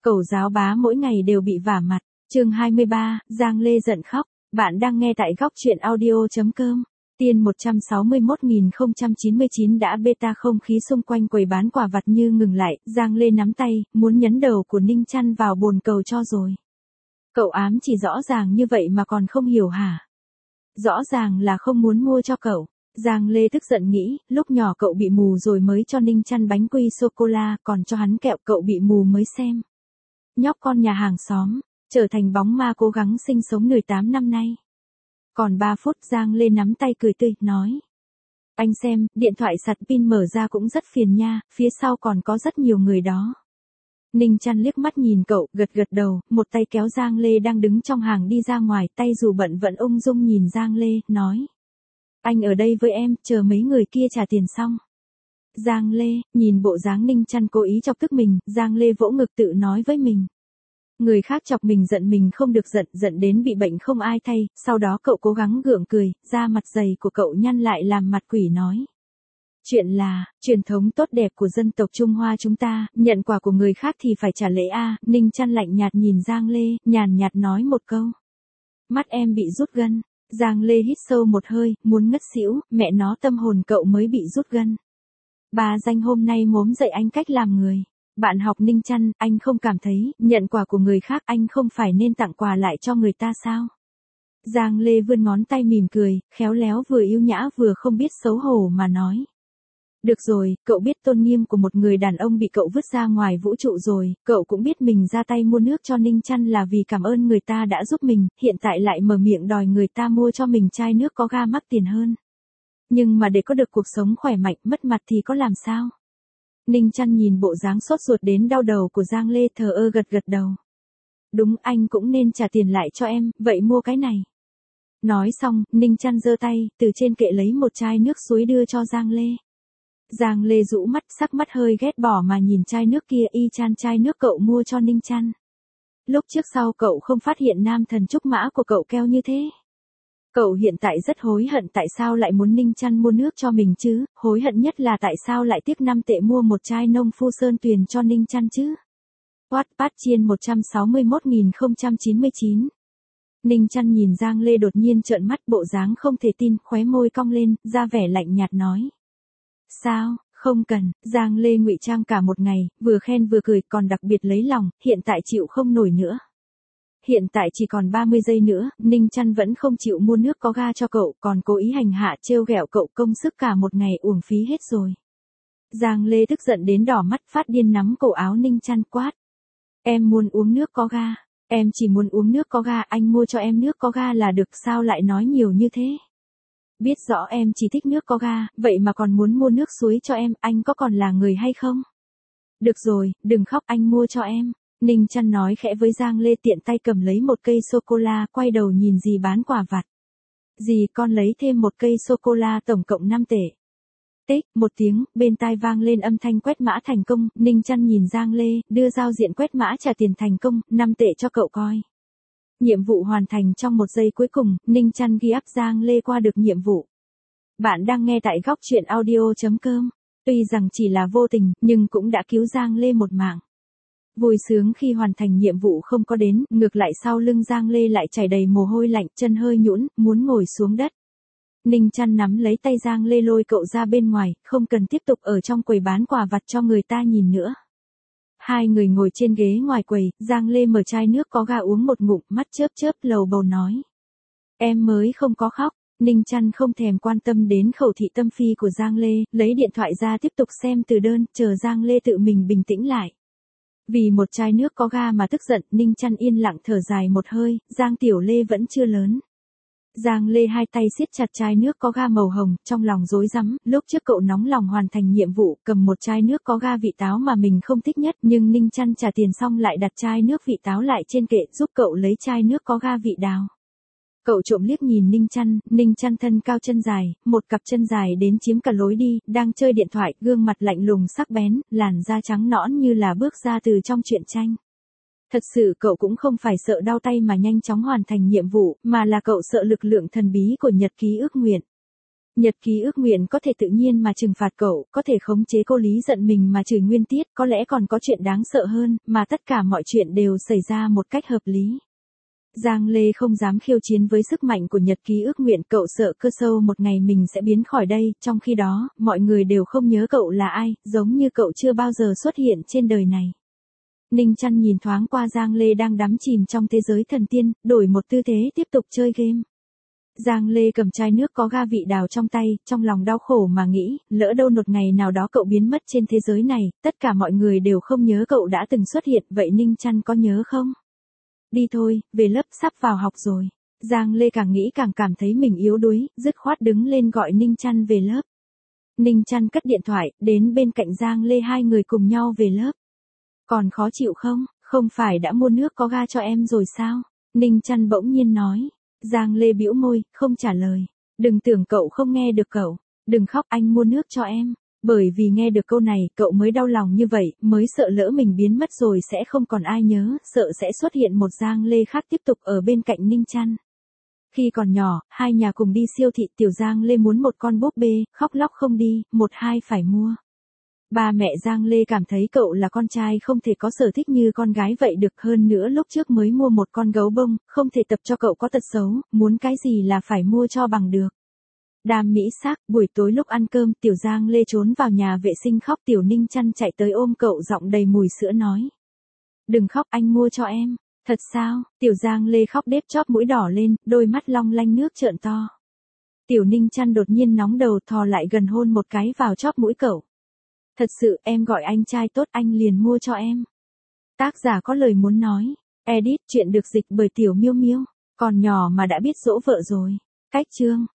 Cẩu giáo bá mỗi ngày đều bị vả mặt. Chương 23, Giang Lê giận khóc. Bạn đang nghe tại góc truyện audio.com. Tiên 161.099 đã beta, không khí xung quanh quầy bán quà vặt như ngừng lại, Giang Lê nắm tay, muốn nhấn đầu của Ninh Chăn vào bồn cầu cho rồi. Cậu ám chỉ rõ ràng như vậy mà còn không hiểu hả? Rõ ràng là không muốn mua cho cậu. Giang Lê tức giận nghĩ, lúc nhỏ cậu bị mù rồi mới cho Ninh Chăn bánh quy sô-cô-la, còn cho hắn kẹo, cậu bị mù mới xem. Nhóc con nhà hàng xóm, trở thành bóng ma cố gắng sinh sống 18 năm nay. Còn 3 phút Giang Lê nắm tay cười tươi, nói. Anh xem, điện thoại sạc pin mở ra cũng rất phiền nha, phía sau còn có rất nhiều người đó. Ninh Chăn liếc mắt nhìn cậu, gật gật đầu, một tay kéo Giang Lê đang đứng trong hàng đi ra ngoài, tay dù bận vẫn ung dung nhìn Giang Lê, nói. Anh ở đây với em, chờ mấy người kia trả tiền xong. Giang Lê, nhìn bộ dáng Ninh Chăn cố ý chọc tức mình, Giang Lê vỗ ngực tự nói với mình. Người khác chọc mình giận mình không được giận, giận đến bị bệnh không ai thay, sau đó cậu cố gắng gượng cười, da mặt dày của cậu nhăn lại làm mặt quỷ nói. Chuyện là, truyền thống tốt đẹp của dân tộc Trung Hoa chúng ta, nhận quà của người khác thì phải trả lễ a. Ninh Chăn lạnh nhạt nhìn Giang Lê, nhàn nhạt nói một câu. Mắt em bị rút gân. Giang Lê hít sâu một hơi, muốn ngất xỉu, mẹ nó tâm hồn cậu mới bị rút gân. Bà danh hôm nay mốm dạy anh cách làm người. Bạn học Ninh Chăn, anh không cảm thấy, nhận quà của người khác anh không phải nên tặng quà lại cho người ta sao? Giang Lê vươn ngón tay mỉm cười, khéo léo vừa yêu nhã vừa không biết xấu hổ mà nói. Được rồi, cậu biết tôn nghiêm của một người đàn ông bị cậu vứt ra ngoài vũ trụ rồi, cậu cũng biết mình ra tay mua nước cho Ninh Chăn là vì cảm ơn người ta đã giúp mình, hiện tại lại mở miệng đòi người ta mua cho mình chai nước có ga mắc tiền hơn. Nhưng mà để có được cuộc sống khỏe mạnh, mất mặt thì có làm sao? Ninh Chăn nhìn bộ dáng sốt ruột đến đau đầu của Giang Lê, thờ ơ gật gật đầu. Đúng, anh cũng nên trả tiền lại cho em, vậy mua cái này. Nói xong, Ninh Chăn giơ tay, từ trên kệ lấy một chai nước suối đưa cho Giang Lê. Giang Lê rũ mắt, sắc mắt hơi ghét bỏ mà nhìn chai nước kia, y chang chai nước cậu mua cho Ninh Chăn. Lúc trước sau cậu không phát hiện nam thần trúc mã của cậu keo như thế. Cậu hiện tại rất hối hận tại sao lại muốn Ninh Chăn mua nước cho mình chứ, hối hận nhất là tại sao lại tiếc 5 tệ mua một chai nông phu sơn tuyền cho Ninh Chăn chứ. Wattpad chiên 161.099. Ninh Chăn nhìn Giang Lê đột nhiên trợn mắt, bộ dáng không thể tin, khóe môi cong lên, ra vẻ lạnh nhạt nói. Sao, không cần. Giang Lê ngụy trang cả một ngày, vừa khen vừa cười, còn đặc biệt lấy lòng, hiện tại chịu không nổi nữa. Hiện tại chỉ còn 30 giây nữa, Ninh Chăn vẫn không chịu mua nước có ga cho cậu, còn cố ý hành hạ trêu ghẹo cậu, công sức cả một ngày uổng phí hết rồi. Giang Lê tức giận đến đỏ mắt, phát điên nắm cổ áo Ninh Chăn quát. Em muốn uống nước có ga, em chỉ muốn uống nước có ga, anh mua cho em nước có ga là được, sao lại nói nhiều như thế? Biết rõ em chỉ thích nước có ga, vậy mà còn muốn mua nước suối cho em, anh có còn là người hay không? Được rồi, đừng khóc, anh mua cho em. Ninh Chăn nói khẽ với Giang Lê, tiện tay cầm lấy một cây sô-cô-la, quay đầu nhìn dì bán quà vặt. Dì, con lấy thêm một cây sô-cô-la, tổng cộng 5 tệ. Tích, một tiếng, bên tai vang lên âm thanh quét mã thành công, Ninh Chăn nhìn Giang Lê, đưa giao diện quét mã trả tiền thành công, 5 tệ cho cậu coi. Nhiệm vụ hoàn thành trong một giây cuối cùng, Ninh Chăn ghi áp Giang Lê qua được nhiệm vụ. Bạn đang nghe tại góc truyện audio.com. Tuy rằng chỉ là vô tình, nhưng cũng đã cứu Giang Lê một mạng. Vui sướng khi hoàn thành nhiệm vụ không có đến, ngược lại sau lưng Giang Lê lại chảy đầy mồ hôi lạnh, chân hơi nhũn, muốn ngồi xuống đất. Ninh Chăn nắm lấy tay Giang Lê lôi cậu ra bên ngoài, không cần tiếp tục ở trong quầy bán quà vặt cho người ta nhìn nữa. Hai người ngồi trên ghế ngoài quầy, Giang Lê mở chai nước có ga uống một ngụm, mắt chớp chớp lầu bầu nói. Em mới không có khóc. Ninh Chăn không thèm quan tâm đến khẩu thị tâm phi của Giang Lê, lấy điện thoại ra tiếp tục xem từ đơn, chờ Giang Lê tự mình bình tĩnh lại. Vì một chai nước có ga mà tức giận, Ninh Chăn yên lặng thở dài một hơi, Giang Tiểu Lê vẫn chưa lớn. Giang Lê hai tay siết chặt chai nước có ga màu hồng, trong lòng rối rắm, lúc trước cậu nóng lòng hoàn thành nhiệm vụ, cầm một chai nước có ga vị táo mà mình không thích nhất, nhưng Ninh Chăn trả tiền xong lại đặt chai nước vị táo lại trên kệ, giúp cậu lấy chai nước có ga vị đào. Cậu trộm liếc nhìn Ninh Chăn thân cao chân dài, một cặp chân dài đến chiếm cả lối đi, đang chơi điện thoại, gương mặt lạnh lùng sắc bén, làn da trắng nõn như là bước ra từ trong truyện tranh. Thật sự cậu cũng không phải sợ đau tay mà nhanh chóng hoàn thành nhiệm vụ, mà là cậu sợ lực lượng thần bí của nhật ký ước nguyện. Nhật ký ước nguyện có thể tự nhiên mà trừng phạt cậu, có thể khống chế cô Lý giận mình mà chửi Nguyên Tiết, có lẽ còn có chuyện đáng sợ hơn, mà tất cả mọi chuyện đều xảy ra một cách hợp lý. Giang Lê không dám khiêu chiến với sức mạnh của nhật ký ước nguyện, cậu sợ cơ sâu một ngày mình sẽ biến khỏi đây, trong khi đó, mọi người đều không nhớ cậu là ai, giống như cậu chưa bao giờ xuất hiện trên đời này. Ninh Chăn nhìn thoáng qua Giang Lê đang đắm chìm trong thế giới thần tiên, đổi một tư thế tiếp tục chơi game. Giang Lê cầm chai nước có ga vị đào trong tay, trong lòng đau khổ mà nghĩ, lỡ đâu một ngày nào đó cậu biến mất trên thế giới này, tất cả mọi người đều không nhớ cậu đã từng xuất hiện, vậy Ninh Chăn có nhớ không? Đi thôi, về lớp, sắp vào học rồi. Giang Lê càng nghĩ càng cảm thấy mình yếu đuối, dứt khoát đứng lên gọi Ninh Chăn về lớp. Ninh Chăn cất điện thoại, đến bên cạnh Giang Lê, hai người cùng nhau về lớp. Còn khó chịu không? Không phải đã mua nước có ga cho em rồi sao? Ninh Chăn bỗng nhiên nói. Giang Lê bĩu môi, không trả lời. Đừng tưởng cậu không nghe được cậu. Đừng khóc, anh mua nước cho em. Bởi vì nghe được câu này, cậu mới đau lòng như vậy, mới sợ lỡ mình biến mất rồi sẽ không còn ai nhớ, sợ sẽ xuất hiện một Giang Lê khác tiếp tục ở bên cạnh Ninh Chăn. Khi còn nhỏ, hai nhà cùng đi siêu thị, tiểu Giang Lê muốn một con búp bê, khóc lóc không đi, một hai phải mua. Ba mẹ Giang Lê cảm thấy cậu là con trai không thể có sở thích như con gái vậy được, hơn nữa lúc trước mới mua một con gấu bông, không thể tập cho cậu có tật xấu, muốn cái gì là phải mua cho bằng được. Đam mỹ xác, buổi tối lúc ăn cơm, tiểu Giang Lê trốn vào nhà vệ sinh khóc, tiểu Ninh Chăn chạy tới ôm cậu, giọng đầy mùi sữa nói. Đừng khóc, anh mua cho em. Thật sao? Tiểu Giang Lê khóc đếp chóp mũi đỏ lên, đôi mắt long lanh nước trợn to. Tiểu Ninh Chăn đột nhiên nóng đầu, thò lại gần hôn một cái vào chóp mũi cậu. Thật sự, em gọi anh trai tốt, anh liền mua cho em. Tác giả có lời muốn nói. Edit, chuyện được dịch bởi Tiểu Miêu Miêu. Còn nhỏ mà đã biết dỗ vợ rồi. Cách chương.